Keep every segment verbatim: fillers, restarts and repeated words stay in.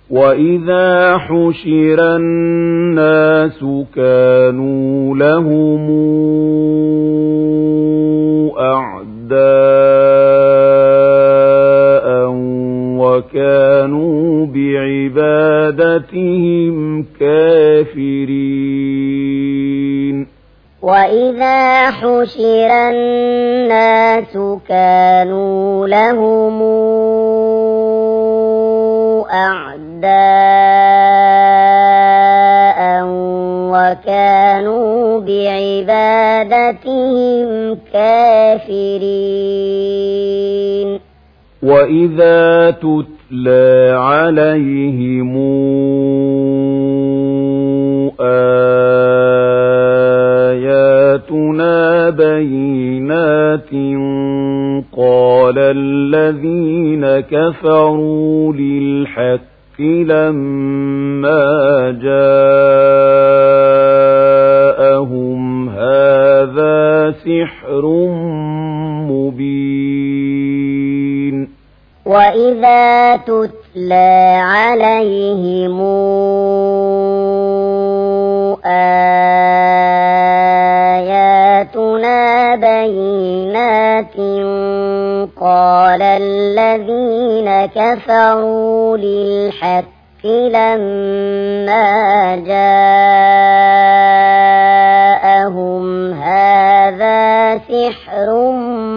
وإذا حشر الناس كانوا لهم أعداء وكانوا بعبادتهم كافرين وإذا حشر الناس كانوا لهم أعداء وكانوا بعبادتهم كافرين وإذا تتلى عليهم آياتنا بينات قال الذين كفروا للحق لما جاءهم هذا سحر مبين وإذا تتلى عليهم آياتنا بينات قال الذين كفروا للحق لما جاءهم هذا سحر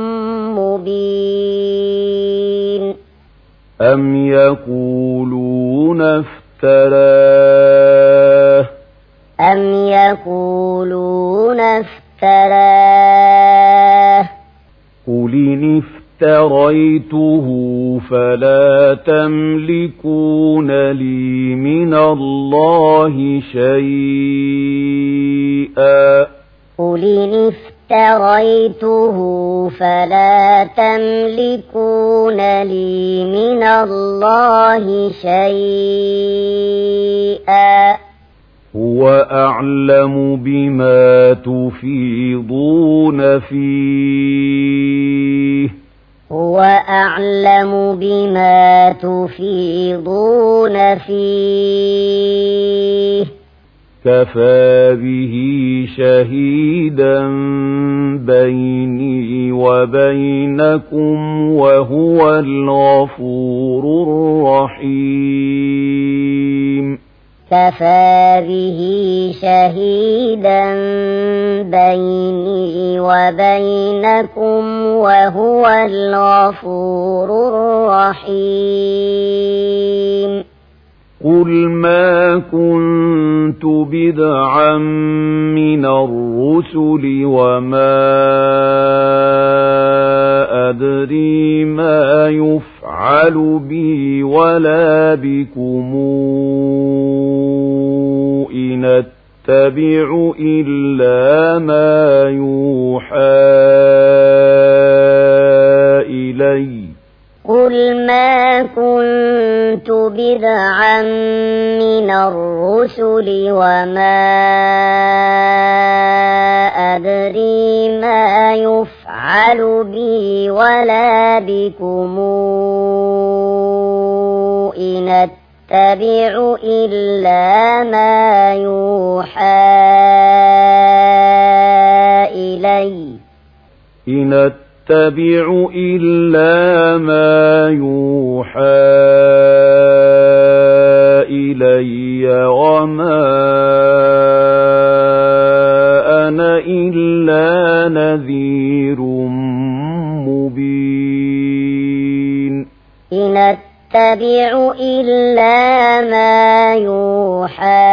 مبين أم يقولون افتراه أم يقولون افتراه قل إن افتريته فلا تملكون لي من الله شيئا قل إن افتريته فلا تملكون لي من الله شيئا هو أعلم بما تفيضون فيه هو أعلم بما تفيضون فيه كفى به شهيدا بيني وبينكم وهو الغفور الرحيم كفى به شهيدا بيني وبينكم وهو الغفور الرحيم قل ما كنت بدعا من الرسل وما أدري ما يفعل بي ولا بكم إن أتبع إلا ما يوحى إلي قل ما كنت بدعا من الرسل وما أدري ما يفعل بي ولا بكم إن أتبع إلا ما يوحى إلي إن أتبع إلا ما يوحى إلي وما أنا إلا نذير مبين إن أتبع إلا ما يوحى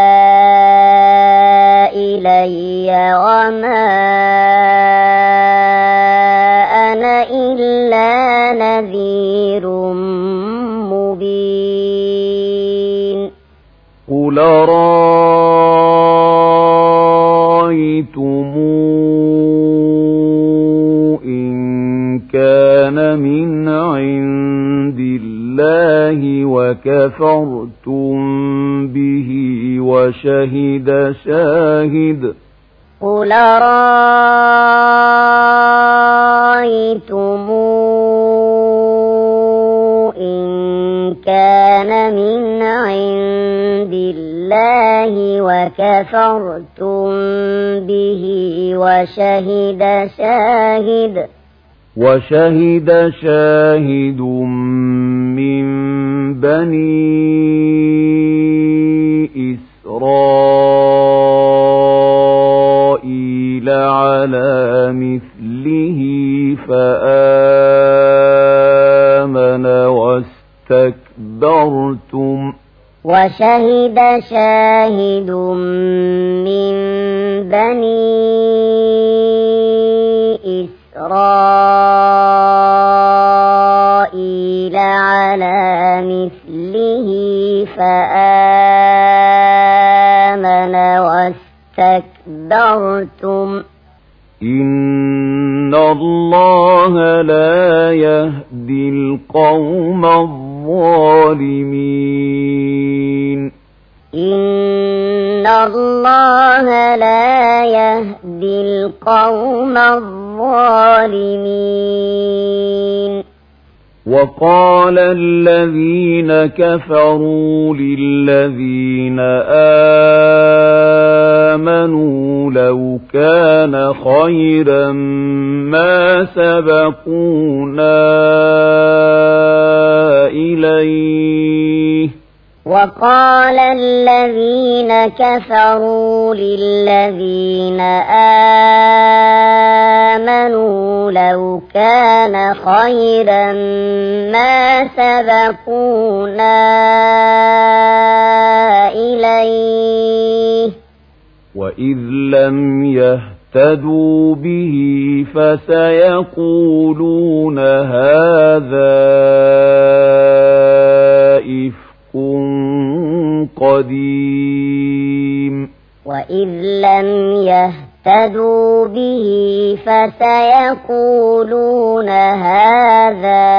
إلي وما أنا إلا نذير مبين قل رأيتم إن كان من عند الله وكفرتم به وشهد شاهد قل رأيتم إن كان من عند الله وكفرتم به وشهد شاهد وشهد شاهد من بني إسرائيل على مثله فآمن واستكبرتم وشهد شاهد من بني إسرائيل على مثله فآمن واستكبرتم إن الله لا يهدي القوم الظالمين إن الله لا يهدي القوم الظالمين وقال الذين كفروا للذين آمنوا لو كان خيرا ما سبقونا إليه وقال الذين كفروا للذين آمنوا لو كان خيرا ما سبقونا إليه وإذ لم يهتدوا به فسيقولون هذا إفك قديم وإذ لم يهتدوا به فسيقولون هذا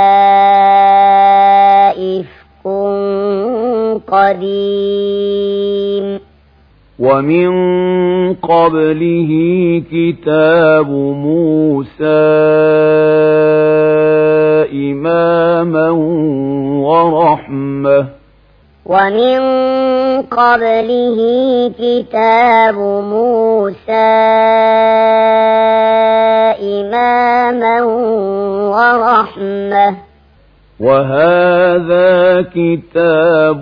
إفك قديم ومن قبله كتاب موسى إماما ورحمة ومن قبله كتاب موسى إماما ورحمة وهذا كتاب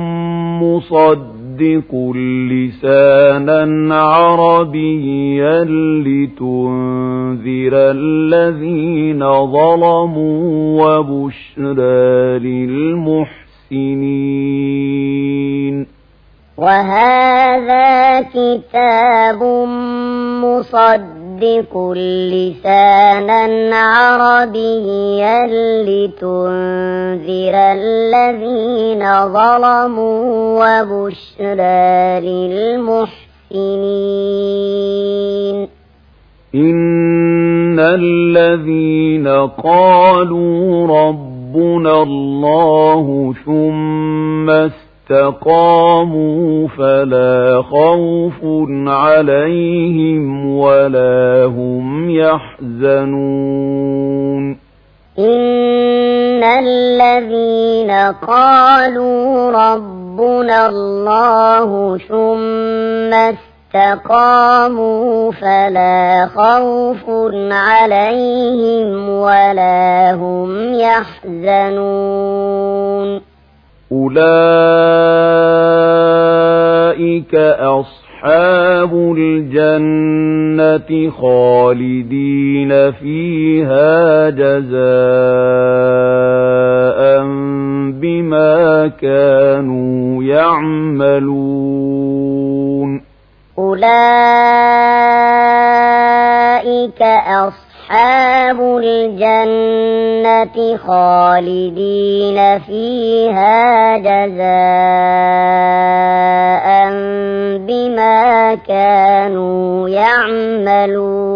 مصدق لسانا عربيا لتنذر الذين ظلموا وبشرى للمحسنين وهذا كتاب مصدق لسانا عربيا لتنذر الذين ظلموا وبشرى للمحسنين إن الذين قالوا ربنا الله ثم استقاموا فلا خوف عليهم ولا هم يحزنون إن الذين قالوا ربنا الله ثم استقاموا فلا خوف عليهم ولا هم يحزنون أولئك أصحاب الجنة خالدين فيها جزاء بما كانوا يعملون أولئك أصحاب الجنة خالدين فيها جزاء بما كانوا يعملون